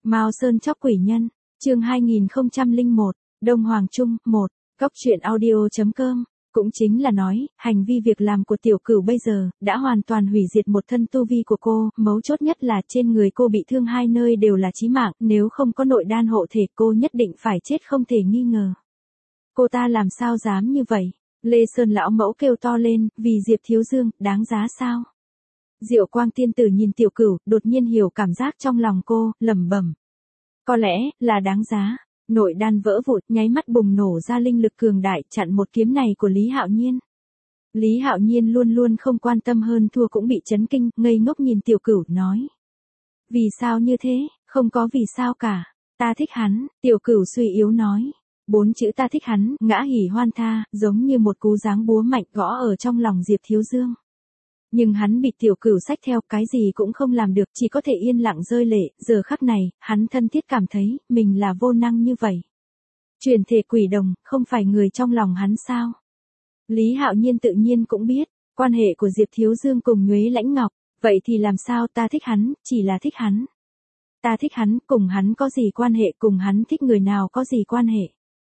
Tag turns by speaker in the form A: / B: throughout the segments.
A: Mao Sơn chóc quỷ nhân, chương 2001, Đông Hoàng Trung, 1, Cóc truyện audio.com. Cũng chính là nói, hành vi việc làm của tiểu cửu bây giờ, đã hoàn toàn hủy diệt một thân tu vi của cô, mấu chốt nhất là trên người cô bị thương hai nơi đều là chí mạng, nếu không có nội đan hộ thể cô nhất định phải chết không thể nghi ngờ. Cô ta làm sao dám như vậy? Lê Sơn lão mẫu kêu to lên, vì Diệp Thiếu Dương, đáng giá sao? Diệu Quang tiên tử nhìn tiểu cửu, đột nhiên hiểu cảm giác trong lòng cô, lẩm bẩm. Có lẽ, là đáng giá. Nội đan vỡ vụn, nháy mắt bùng nổ ra linh lực cường đại, chặn một kiếm này của Lý Hạo Nhiên. Lý Hạo Nhiên luôn luôn không quan tâm hơn thua cũng bị chấn kinh, ngây ngốc nhìn tiểu cửu, nói. Vì sao như thế? Không có vì sao cả. Ta thích hắn, tiểu cửu suy yếu nói. 4 chữ ta thích hắn, ngã hỉ hoan tha, giống như một cú giáng búa mạnh gõ ở trong lòng Diệp Thiếu Dương. Nhưng hắn bị tiểu cửu xách theo, cái gì cũng không làm được, chỉ có thể yên lặng rơi lệ, giờ khắc này, hắn thân thiết cảm thấy, mình là vô năng như vậy. Truyền thể quỷ đồng, không phải người trong lòng hắn sao? Lý Hạo Nhiên tự nhiên cũng biết, quan hệ của Diệp Thiếu Dương cùng Nhuế Lãnh Ngọc, vậy thì làm sao ta thích hắn, chỉ là thích hắn. Ta thích hắn, cùng hắn có gì quan hệ, cùng hắn thích người nào có gì quan hệ.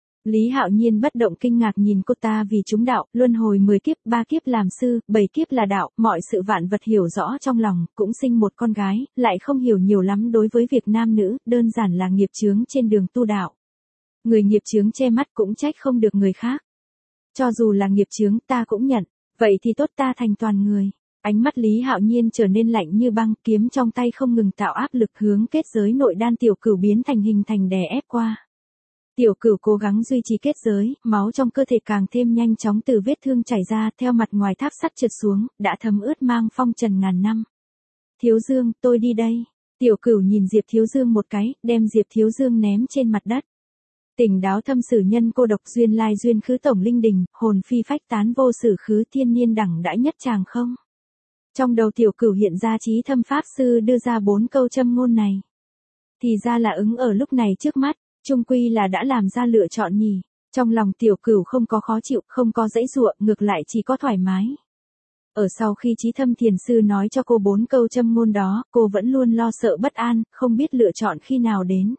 A: Lý Hạo Nhiên bất động kinh ngạc nhìn cô ta vì chúng đạo, luân hồi 10 kiếp, 3 kiếp làm sư, 7 kiếp là đạo, mọi sự vạn vật hiểu rõ trong lòng, cũng sinh một con gái, lại không hiểu nhiều lắm đối với việc nam nữ, đơn giản là nghiệp chướng trên đường tu đạo. Người nghiệp chướng che mắt cũng trách không được người khác. Cho dù là nghiệp chướng ta cũng nhận, vậy thì tốt ta thành toàn người. Ánh mắt Lý Hạo Nhiên trở nên lạnh như băng, kiếm trong tay không ngừng tạo áp lực hướng kết giới nội đan tiểu cửu biến thành hình thành đè ép qua. Tiểu cửu cố gắng duy trì kết giới, máu trong cơ thể càng thêm nhanh chóng từ vết thương chảy ra, theo mặt ngoài tháp sắt trượt xuống, đã thấm ướt mang phong trần ngàn năm. Thiếu Dương, tôi đi đây. Tiểu cửu nhìn Diệp Thiếu Dương một cái, đem Diệp Thiếu Dương ném trên mặt đất. Tỉnh đáo thâm sử nhân cô độc duyên lai duyên khứ tổng linh đình, hồn phi phách tán vô sử khứ thiên niên đẳng đãi nhất chàng không. Trong đầu tiểu cửu hiện ra trí thâm pháp sư đưa ra 4 câu châm ngôn này. Thì ra là ứng ở lúc này trước mắt. Trung quy là đã làm ra lựa chọn nhỉ. Trong lòng tiểu cửu không có khó chịu, không có dãy dụa, ngược lại chỉ có thoải mái. Ở sau khi Chí Thâm Thiền Sư nói cho cô 4 câu châm ngôn đó, cô vẫn luôn lo sợ bất an, không biết lựa chọn khi nào đến.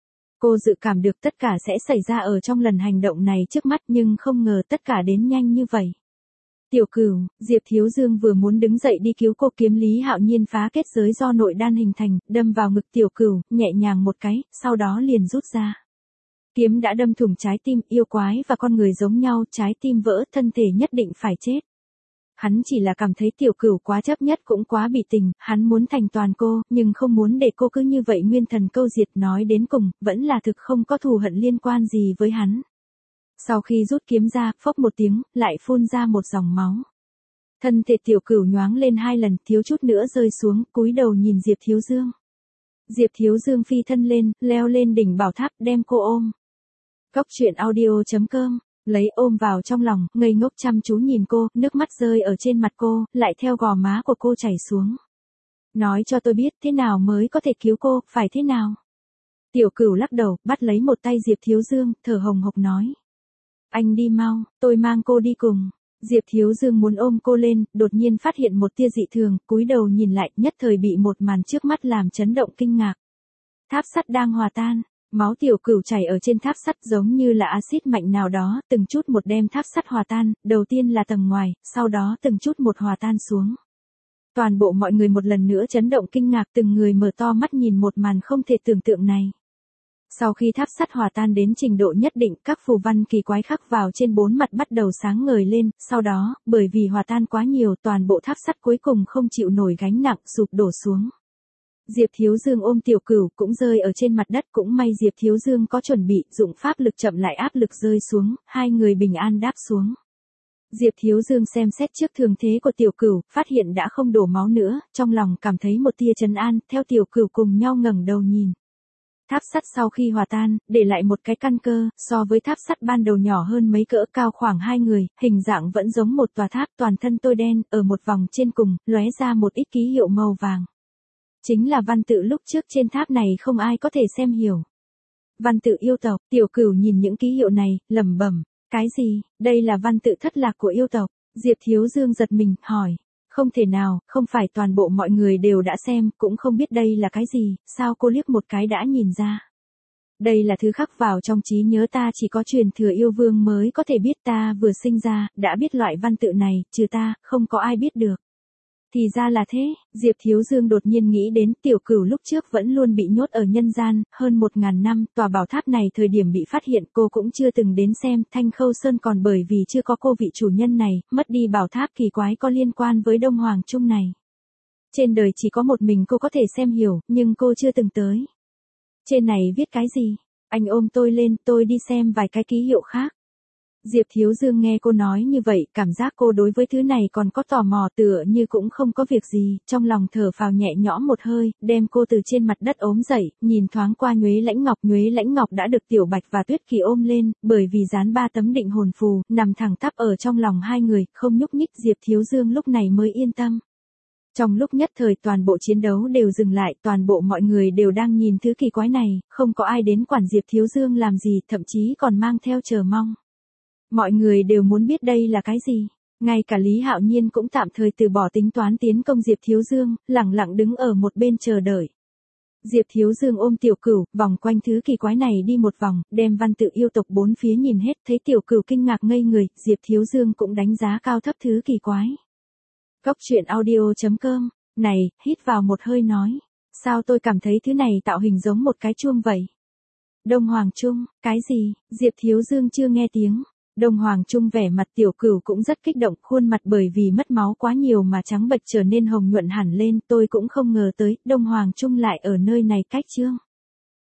A: Cô dự cảm được tất cả sẽ xảy ra ở trong lần hành động này trước mắt nhưng không ngờ tất cả đến nhanh như vậy. Tiểu cửu, Diệp Thiếu Dương vừa muốn đứng dậy đi cứu cô, kiếm Lý Hạo Nhiên phá kết giới do nội đan hình thành, đâm vào ngực tiểu cửu, nhẹ nhàng một cái, sau đó liền rút ra. Kiếm đã đâm thủng trái tim, yêu quái và con người giống nhau, trái tim vỡ, thân thể nhất định phải chết. Hắn chỉ là cảm thấy tiểu cửu quá chấp nhất cũng quá bị tình, hắn muốn thành toàn cô, nhưng không muốn để cô cứ như vậy nguyên thần câu diệt, nói đến cùng, vẫn là thực không có thù hận liên quan gì với hắn. Sau khi rút kiếm ra, phốc một tiếng, lại phun ra một dòng máu. Thân thể tiểu cửu nhoáng lên 2 lần, thiếu chút nữa rơi xuống, cúi đầu nhìn Diệp Thiếu Dương. Diệp Thiếu Dương phi thân lên, leo lên đỉnh bảo tháp, đem cô ôm. Cóc truyện audio.com, lấy ôm vào trong lòng, ngây ngốc chăm chú nhìn cô, nước mắt rơi ở trên mặt cô, lại theo gò má của cô chảy xuống. Nói cho tôi biết thế nào mới có thể cứu cô, phải thế nào? Tiểu cửu lắc đầu, bắt lấy một tay Diệp Thiếu Dương, thở hồng hộc nói. Anh đi mau, tôi mang cô đi cùng. Diệp Thiếu Dương muốn ôm cô lên, đột nhiên phát hiện một tia dị thường, cúi đầu nhìn lại, nhất thời bị một màn trước mắt làm chấn động kinh ngạc. Tháp sắt đang hòa tan. Máu tiểu cửu chảy ở trên tháp sắt giống như là axit mạnh nào đó, từng chút một đem tháp sắt hòa tan, đầu tiên là tầng ngoài, sau đó từng chút một hòa tan xuống. Toàn bộ mọi người một lần nữa chấn động kinh ngạc, từng người mở to mắt nhìn một màn không thể tưởng tượng này. Sau khi tháp sắt hòa tan đến trình độ nhất định, các phù văn kỳ quái khắc vào trên 4 mặt bắt đầu sáng ngời lên, sau đó, bởi vì hòa tan quá nhiều, toàn bộ tháp sắt cuối cùng không chịu nổi gánh nặng, sụp đổ xuống. Diệp Thiếu Dương ôm tiểu cửu cũng rơi ở trên mặt đất, cũng may Diệp Thiếu Dương có chuẩn bị, dụng pháp lực chậm lại áp lực rơi xuống, hai người bình an đáp xuống. Diệp Thiếu Dương xem xét trước thường thế của tiểu cửu, phát hiện đã không đổ máu nữa, trong lòng cảm thấy một tia trấn an, theo tiểu cửu cùng nhau ngẩng đầu nhìn. Tháp sắt sau khi hòa tan, để lại một cái căn cơ, so với tháp sắt ban đầu nhỏ hơn mấy cỡ, cao khoảng 2 người, hình dạng vẫn giống một tòa tháp, toàn thân tôi đen, ở một vòng trên cùng, lóe ra một ít ký hiệu màu vàng. Chính là văn tự lúc trước trên tháp này không ai có thể xem hiểu. Văn tự yêu tộc, tiểu cửu nhìn những ký hiệu này, lẩm bẩm, cái gì, đây là văn tự thất lạc của yêu tộc. Diệp Thiếu Dương giật mình, hỏi, Không thể nào, không phải toàn bộ mọi người đều đã xem, cũng không biết đây là cái gì, sao cô liếc một cái đã nhìn ra. Đây là thứ khắc vào trong trí nhớ ta, chỉ có truyền thừa yêu vương mới có thể biết, ta vừa sinh ra, đã biết loại văn tự này, trừ ta, không có ai biết được. Thì ra là thế, Diệp Thiếu Dương đột nhiên nghĩ đến Tiểu Cửu lúc trước vẫn luôn bị nhốt ở nhân gian, hơn 1000 năm, tòa bảo tháp này thời điểm bị phát hiện cô cũng chưa từng đến xem, Thanh Khâu Sơn còn bởi vì chưa có cô vị chủ nhân này, mất đi bảo tháp kỳ quái có liên quan với Đông Hoàng Trung này. Trên đời chỉ có một mình cô có thể xem hiểu, nhưng cô chưa từng tới. Trên này viết cái gì? Anh ôm tôi lên, tôi đi xem vài cái ký hiệu khác. Diệp Thiếu Dương nghe cô nói như vậy, cảm giác cô đối với thứ này còn có tò mò, tựa như cũng không có việc gì, trong lòng thở phào nhẹ nhõm một hơi, đem cô từ trên mặt đất ôm dậy, nhìn thoáng qua Nhuế Lãnh Ngọc đã được Tiểu Bạch và Tuyết Kỳ ôm lên, bởi vì dán 3 tấm định hồn phù, nằm thẳng tắp ở trong lòng hai người, không nhúc nhích, Diệp Thiếu Dương lúc này mới yên tâm. Trong lúc nhất thời toàn bộ chiến đấu đều dừng lại, toàn bộ mọi người đều đang nhìn thứ kỳ quái này, không có ai đến quản Diệp Thiếu Dương làm gì, thậm chí còn mang theo chờ mong. Mọi người đều muốn biết đây là cái gì. Ngay cả Lý Hạo Nhiên cũng tạm thời từ bỏ tính toán tiến công Diệp Thiếu Dương, lặng lặng đứng ở một bên chờ đợi. Diệp Thiếu Dương ôm Tiểu Cửu, vòng quanh thứ kỳ quái này đi một vòng, đem văn tự yêu tộc bốn phía nhìn hết, thấy Tiểu Cửu kinh ngạc ngây người, Diệp Thiếu Dương cũng đánh giá cao thấp thứ kỳ quái. Cốc truyện audio.com, này, hít vào một hơi nói. Sao tôi cảm thấy thứ này tạo hình giống một cái chuông vậy? Đông Hoàng Trung, cái gì? Diệp Thiếu Dương chưa nghe tiếng. Đông Hoàng Trung vẻ mặt Tiểu Cửu cũng rất kích động, khuôn mặt bởi vì mất máu quá nhiều mà trắng bệch trở nên hồng nhuận hẳn lên, tôi cũng không ngờ tới, Đông Hoàng Trung lại ở nơi này cách chương.